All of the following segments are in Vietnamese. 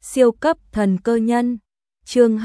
Siêu cấp thần cơ nhân, chương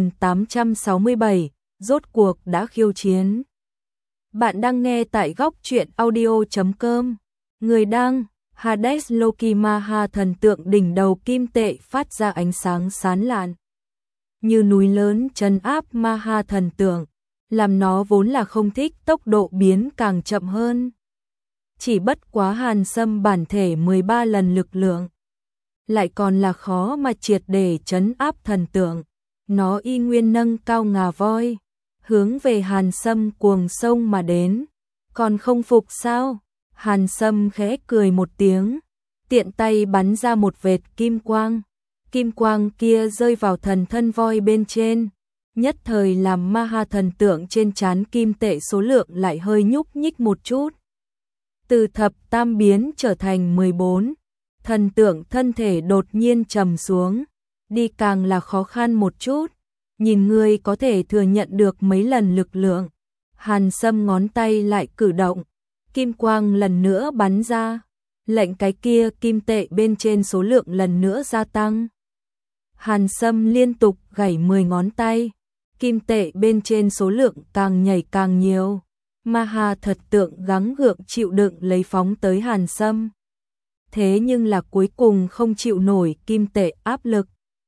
2867, rốt cuộc đã khiêu chiến. Bạn đang nghe tại góc truyện audio.com. Người đăng, Hades Loki Maha, thần tượng đỉnh đầu kim tệ phát ra ánh sáng sáng lạn. Như núi lớn trấn áp Maha thần tượng, làm nó vốn là không thích tốc độ biến càng chậm hơn. Chỉ bất quá Hàn Sâm bản thể 13 lần lực lượng, lại còn là khó mà triệt để trấn áp thần tượng. Nó y nguyên nâng cao ngà voi, hướng về Hàn Sâm cuồng sông mà đến. Còn không phục sao? Hàn Sâm khẽ cười một tiếng, tiện tay bắn ra một vệt kim quang. Kim quang kia rơi vào thần thân voi bên trên, nhất thời làm Maha thần tượng trên trán kim tệ số lượng lại hơi nhúc nhích một chút. Từ thập tam biến trở thành 14, thần tượng thân thể đột nhiên trầm xuống, đi càng là khó khăn một chút. Nhìn ngươi có thể thừa nhận được mấy lần lực lượng. Hàn Sâm ngón tay lại cử động, kim quang lần nữa bắn ra, lệnh cái kia kim tệ bên trên số lượng lần nữa gia tăng. Hàn Sâm liên tục gảy 10 ngón tay, kim tệ bên trên số lượng càng nhảy càng nhiều. Maha thật tượng gắng gượng chịu đựng lấy phóng tới Hàn Sâm. Thế nhưng là cuối cùng không chịu nổi kim tệ áp lực.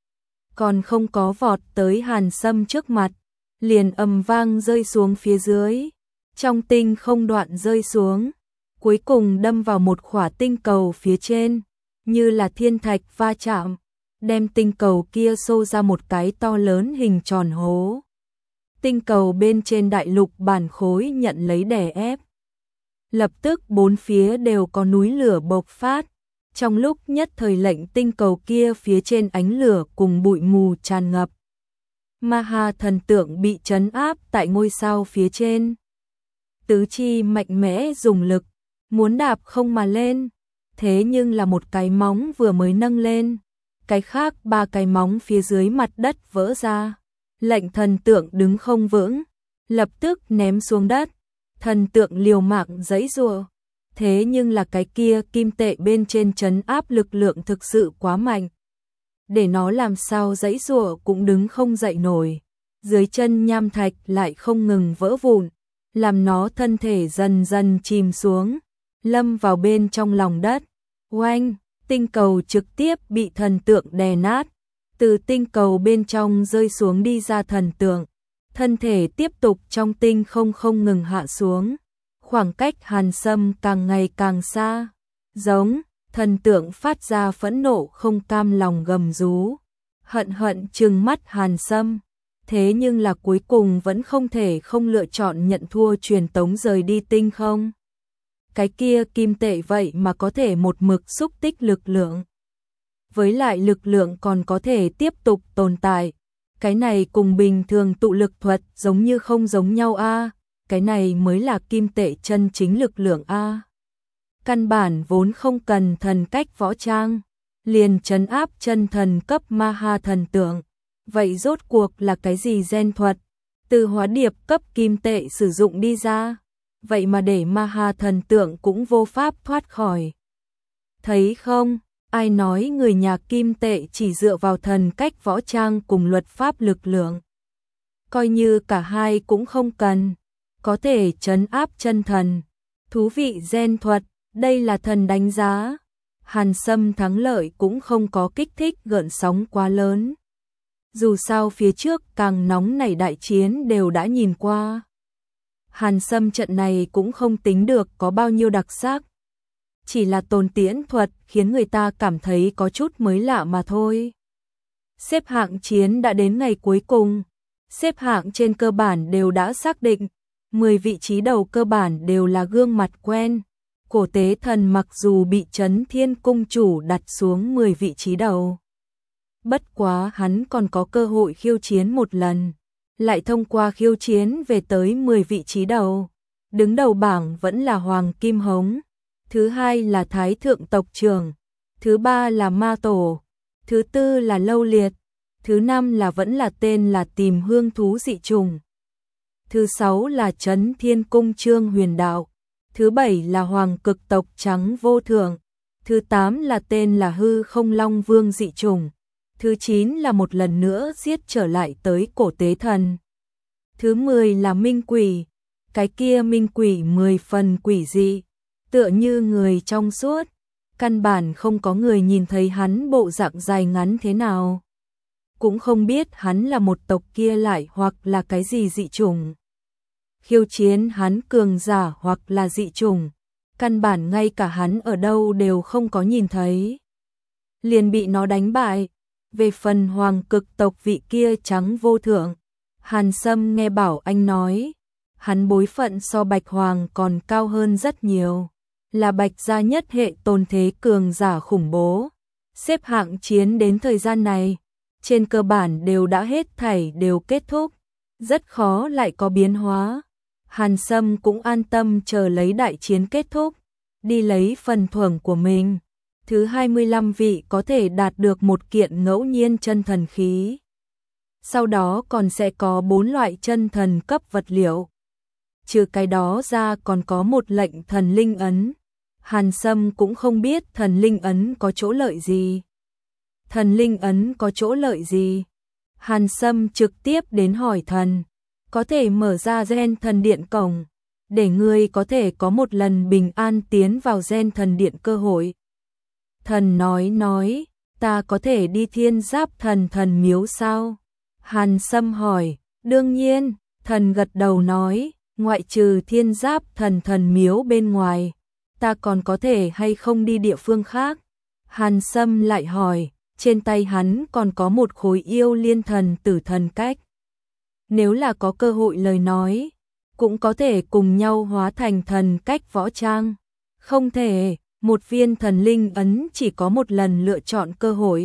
Còn không có vọt tới Hàn Sâm trước mặt, liền ầm vang rơi xuống phía dưới. Trong tinh không đoạn rơi xuống, cuối cùng đâm vào một khỏa tinh cầu phía trên, như là thiên thạch va chạm, đem tinh cầu kia xô ra một cái to lớn hình tròn hố. Tinh cầu bên trên đại lục bản khối nhận lấy đè ép. Lập tức bốn phía đều có núi lửa bộc phát. Trong lúc nhất thời lệnh tinh cầu kia phía trên ánh lửa cùng bụi mù tràn ngập. Maha thần tượng bị trấn áp tại ngôi sao phía trên. Tứ chi mạnh mẽ dùng lực, muốn đạp không mà lên. Thế nhưng là một cái móng vừa mới nâng lên, cái khác ba cái móng phía dưới mặt đất vỡ ra. Lệnh thần tượng đứng không vững, lập tức ném xuống đất. Thần tượng liều mạng giãy giụa. Thế nhưng là cái kia kim tệ bên trên trấn áp lực lượng thực sự quá mạnh. Để nó làm sao giãy giụa cũng đứng không dậy nổi. Dưới chân nham thạch lại không ngừng vỡ vụn, làm nó thân thể dần dần chìm xuống, lâm vào bên trong lòng đất. Oanh, tinh cầu trực tiếp bị thần tượng đè nát. Từ tinh cầu bên trong rơi xuống đi ra thần tượng, thân thể tiếp tục trong tinh không ngừng hạ xuống. Khoảng cách Hàn Sâm càng ngày càng xa. Giống, thần tượng phát ra phẫn nộ không cam lòng gầm rú. Hận trừng mắt Hàn Sâm. Thế nhưng là cuối cùng vẫn không thể không lựa chọn nhận thua, truyền tống rời đi tinh không. Cái kia kim tệ vậy mà có thể một mực xúc tích lực lượng. Với lại lực lượng còn có thể tiếp tục tồn tại. Cái này cùng bình thường tụ lực thuật giống như không giống nhau a. Cái này mới là kim tệ chân chính lực lượng a. Căn bản vốn không cần thần cách võ trang, liền trấn áp chân thần cấp Maha thần tượng. Vậy rốt cuộc là cái gì gen thuật? Từ hóa điệp cấp kim tệ sử dụng đi ra, vậy mà để Maha thần tượng cũng vô pháp thoát khỏi. Thấy không? Ai nói người nhà kim tệ chỉ dựa vào thần cách võ trang cùng luật pháp lực lượng. Coi như cả hai cũng không cần, có thể trấn áp chân thần. Thú vị gen thuật, đây là thần đánh giá. Hàn Sâm thắng lợi cũng không có kích thích gợn sóng quá lớn. Dù sao phía trước càng nóng nảy đại chiến đều đã nhìn qua. Hàn Sâm trận này cũng không tính được có bao nhiêu đặc sắc. Chỉ là tồn tiễn thuật khiến người ta cảm thấy có chút mới lạ mà thôi. Xếp hạng chiến đã đến ngày cuối cùng. Xếp hạng trên cơ bản đều đã xác định. 10 vị trí đầu cơ bản đều là gương mặt quen. Cổ tế thần mặc dù bị Trấn Thiên Cung chủ đặt xuống 10 vị trí đầu. Bất quá hắn còn có cơ hội khiêu chiến một lần. Lại thông qua khiêu chiến về tới 10 vị trí đầu. Đứng đầu bảng vẫn là Hoàng Kim Hống. Thứ hai là Thái Thượng Tộc Trưởng. Thứ ba là Ma Tổ. Thứ tư là Lâu Liệt. Thứ năm là vẫn là tên là Tìm Hương Thú Dị Trùng. Thứ 6 là Trấn Thiên Cung Trương Huyền Đạo. Thứ 7 là Hoàng Cực Tộc Trắng Vô Thượng. Thứ 8 là tên là Hư Không Long Vương Dị Trùng. Thứ 9 là một lần nữa giết trở lại tới cổ tế thần. Thứ 10 là minh quỷ. Cái kia minh quỷ 10 phần quỷ dị, tựa như người trong suốt. Căn bản không có người nhìn thấy hắn bộ dạng dài ngắn thế nào. Cũng không biết hắn là một tộc kia lại hoặc là cái gì dị chủng. Khiêu chiến hắn cường giả hoặc là dị chủng. Căn bản ngay cả hắn ở đâu đều không có nhìn thấy. Liền bị nó đánh bại. Về phần hoàng cực tộc vị kia trắng vô thượng, Hàn Sâm nghe Bảo Anh nói, hắn bối phận so Bạch Hoàng còn cao hơn rất nhiều, là Bạch gia nhất hệ tôn thế cường giả khủng bố. Xếp hạng chiến đến thời gian này, trên cơ bản đều đã hết thảy đều kết thúc, rất khó lại có biến hóa. Hàn Sâm cũng an tâm chờ lấy đại chiến kết thúc, đi lấy phần thưởng của mình. Thứ 25 vị có thể đạt được một kiện ngẫu nhiên chân thần khí. Sau đó còn sẽ có 4 loại chân thần cấp vật liệu. Trừ cái đó ra còn có một lệnh thần linh ấn. Hàn Sâm cũng không biết thần linh ấn có chỗ lợi gì. Thần linh ấn có chỗ lợi gì? Hàn Sâm trực tiếp đến hỏi thần. Có thể mở ra gen thần điện cổng, để ngươi có thể có một lần bình an tiến vào gen thần điện cơ hội. Thần nói, ta có thể đi Thiên Giáp thần miếu sao? Hàn Sâm hỏi, đương nhiên, thần gật đầu nói, ngoại trừ Thiên Giáp thần miếu bên ngoài, ta còn có thể hay không đi địa phương khác? Hàn Sâm lại hỏi, trên tay hắn còn có một khối yêu liên thần tử thần cách. Nếu là có cơ hội lời nói, cũng có thể cùng nhau hóa thành thần cách võ trang. Không thể, một viên thần linh ấn chỉ có một lần lựa chọn cơ hội.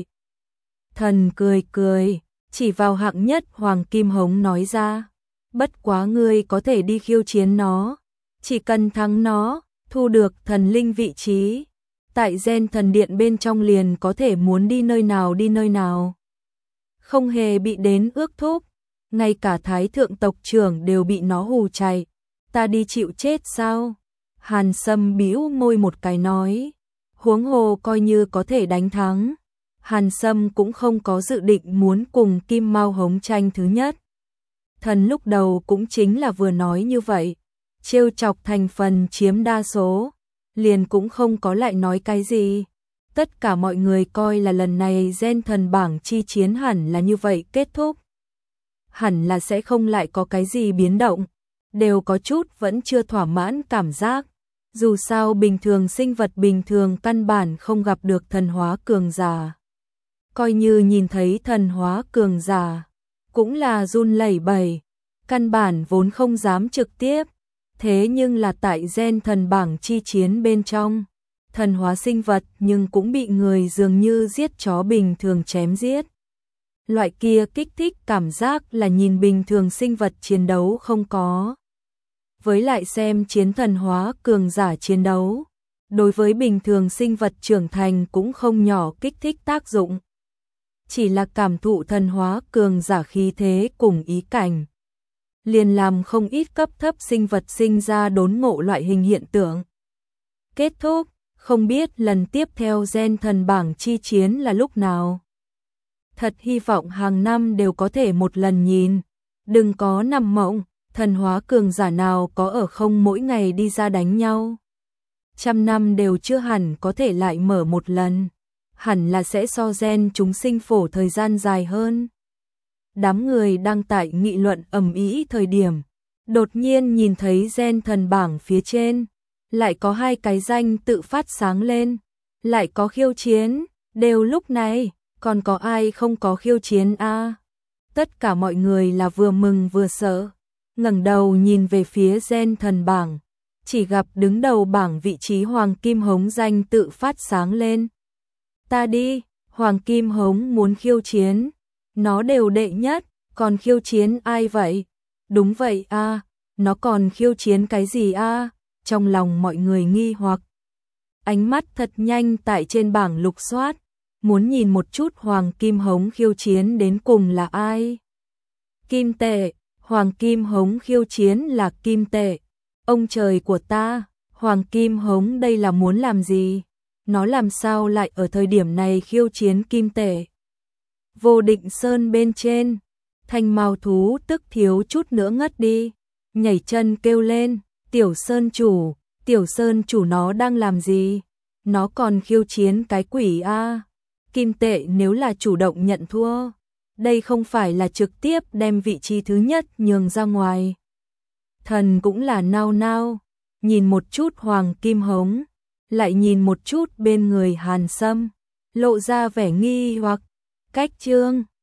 Thần cười, chỉ vào hạng nhất Hoàng Kim Hống nói ra. Bất quá ngươi có thể đi khiêu chiến nó. Chỉ cần thắng nó, thu được thần linh vị trí. Tại gen thần điện bên trong liền có thể muốn đi nơi nào. Không hề bị đến ước thúc. Ngay cả thái thượng tộc trưởng đều bị nó hù chạy. Ta đi chịu chết sao? Hàn Sâm bĩu môi một cái nói. Huống hồ coi như có thể đánh thắng. Hàn Sâm cũng không có dự định muốn cùng Kim Mao Hống tranh thứ nhất. Thần lúc đầu cũng chính là vừa nói như vậy. Trêu chọc thành phần chiếm đa số. Liền cũng không có lại nói cái gì. Tất cả mọi người coi là lần này gen thần bảng chi chiến hẳn là như vậy kết thúc. Hẳn là sẽ không lại có cái gì biến động. Đều có chút vẫn chưa thỏa mãn cảm giác. Dù sao bình thường sinh vật bình thường căn bản không gặp được thần hóa cường giả. Coi như nhìn thấy thần hóa cường giả, cũng là run lẩy bẩy, căn bản vốn không dám trực tiếp. Thế nhưng là tại gen thần bảng chi chiến bên trong, thần hóa sinh vật nhưng cũng bị người dường như giết chó bình thường chém giết. Loại kia kích thích cảm giác là nhìn bình thường sinh vật chiến đấu không có. Với lại xem chiến thần hóa cường giả chiến đấu, đối với bình thường sinh vật trưởng thành cũng không nhỏ kích thích tác dụng. Chỉ là cảm thụ thần hóa cường giả khí thế cùng ý cảnh, liền làm không ít cấp thấp sinh vật sinh ra đốn ngộ loại hình hiện tượng. Kết thúc, không biết lần tiếp theo gen thần bảng chi chiến là lúc nào. Thật hy vọng hàng năm đều có thể một lần nhìn, đừng có nằm mộng. Thần hóa cường giả nào có ở không mỗi ngày đi ra đánh nhau. 100 năm đều chưa hẳn có thể lại mở một lần. Hẳn là sẽ so gen chúng sinh phổ thời gian dài hơn. Đám người đang tại nghị luận ầm ĩ thời điểm. Đột nhiên nhìn thấy gen thần bảng phía trên. Lại có 2 cái danh tự phát sáng lên. Lại có khiêu chiến. Đều lúc này, còn có ai không có khiêu chiến a? Tất cả mọi người là vừa mừng vừa sợ. Ngẩng đầu nhìn về phía gen thần bảng, chỉ gặp đứng đầu bảng vị trí Hoàng Kim Hống danh tự phát sáng lên. Ta đi, Hoàng Kim Hống muốn khiêu chiến, nó đều đệ nhất, còn khiêu chiến ai vậy? Đúng vậy a, nó còn khiêu chiến cái gì a? Trong lòng mọi người nghi hoặc. Ánh mắt thật nhanh tại trên bảng lục soát, muốn nhìn một chút Hoàng Kim Hống khiêu chiến đến cùng là ai. Kim Tệ. Hoàng Kim Hống khiêu chiến là Kim Tệ. Ông trời của ta, Hoàng Kim Hống đây là muốn làm gì? Nó làm sao lại ở thời điểm này khiêu chiến Kim Tệ? Vô Định Sơn bên trên, Thanh Mao thú tức thiếu chút nữa ngất đi, nhảy chân kêu lên, Tiểu Sơn chủ nó đang làm gì? Nó còn khiêu chiến cái quỷ a. Kim Tệ nếu là chủ động nhận thua, đây không phải là trực tiếp đem vị trí thứ nhất nhường ra ngoài. Thần cũng là nao nao, nhìn một chút Hoàng Kim Hống, lại nhìn một chút bên người Hàn Sâm, lộ ra vẻ nghi hoặc. Cách chương